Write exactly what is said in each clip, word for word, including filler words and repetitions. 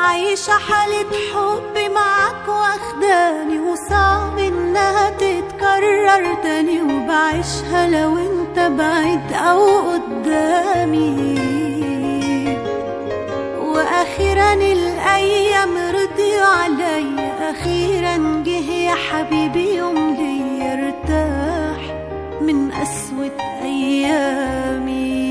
عايشة حالة حب معاك واخداني، وصعب انها تتكرر تاني، وبعيشها لو انت بعيد او قدامي. واخيرا الايام رضيوا عليا، اخيرا جه يا حبيبي يوم ليا ارتاح من قسوة ايامي.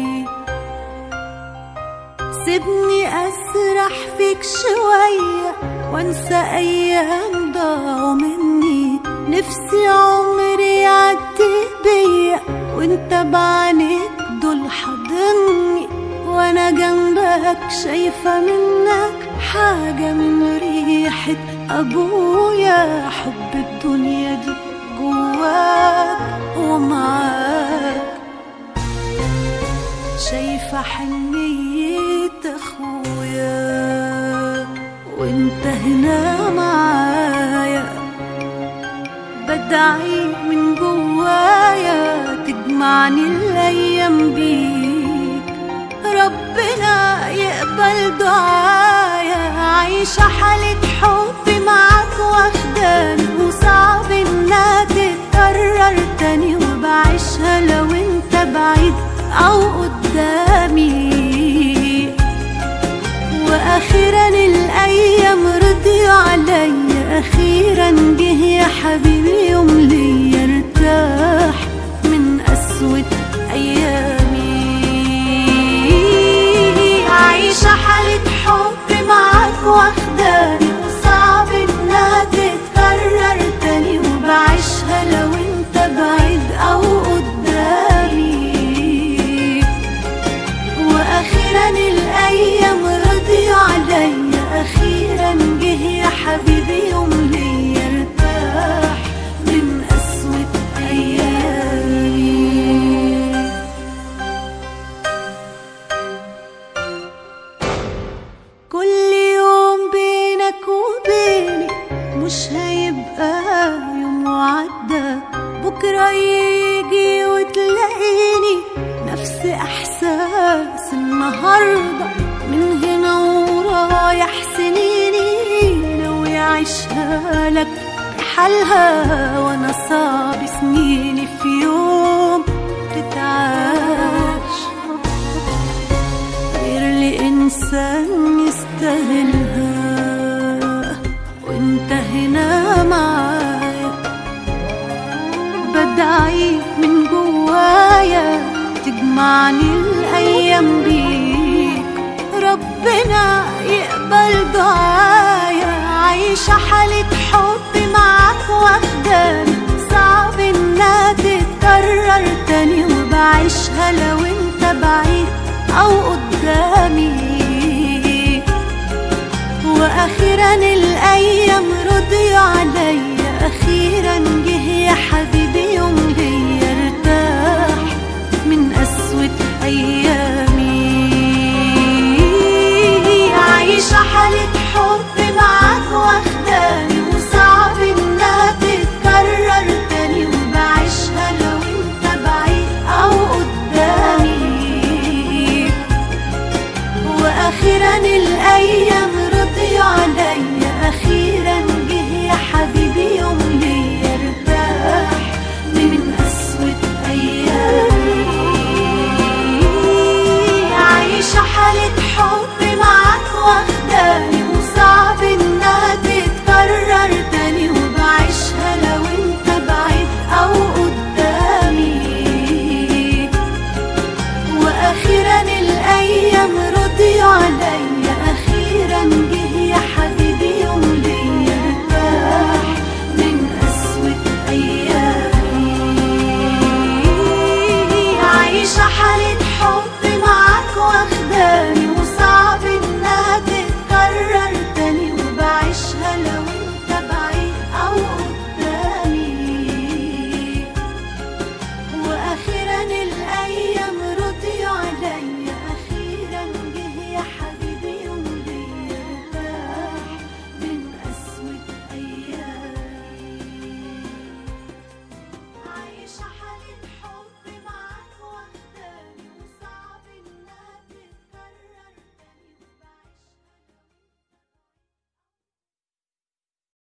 سيبني اسرح فيك شوية وانسى ايام ضاعوا مني، نفسي عمري يعدي بيا وانت بعينيك دول حاضني، وانا جنبك شايفة منك حاجة من ريحة ابويا. حب الدنيا دي جواك ومعاك، شايفة حنية اخويا وانت هنا معايا. بدعي من جوايا تجمعني الايام بيك، ربنا يقبل دعايا. عايشة حالة حب معاك واخداني، وصعب انها تتكرر تاني، وبعيشها لو انت بعيد او قدامي. واخيرا الايام رضيوا عليا، اخيرا جه يا حبيبي يوم ليا ارتاح من قسوة ايامي. عايشة حالة حب معاك واخداني، وصعب انها تتكرر تاني، وبعيشها لو انت بعيد او قدامي. واخيرا الايام رضيوا عليا، اخيرا جه يا حبيبي يوم ليا ارتاح من قسوة ايامي. كل يوم بينك وبيني مش هيبقى يوم وعدى، بكرة يجي وتلاقيني نفس احساس النهاردة. من هنا ورايح سنيني ناوي اعيشها لك حالها، وانا صعب سنيني في يوم تتعاش غير لإنسان يستاهلها. وانت هنا معايا، بدعي من جوايا تجمعني الايام بيك، ربنا يقبل دعايا. عايشة حالة حب معاك واخداني، صعب انها تتكرر تاني، وبعيشها لو انت بعيد او قدامي. واخيرا الايام رضيوا عليا، اخيرا جه يا حبيبي يوم ليا ارتاح من قسوة ايامي. عايشة حالة حب معاك واخداني، وصعب انها تتكرر تاني، وبعيشها لو انت بعيد او قدامي. واخيرا الايام رضيوا عليا، اخيرا جه يا حبيبي يوم ليا ارتاح من قسوة ايامي. عايشة حالة حب معاك واخداني، وصعب انها تتكرر تاني، وبعيشها لو انت بعيد او قدامي. واخيرا الايام رضيوا عليا،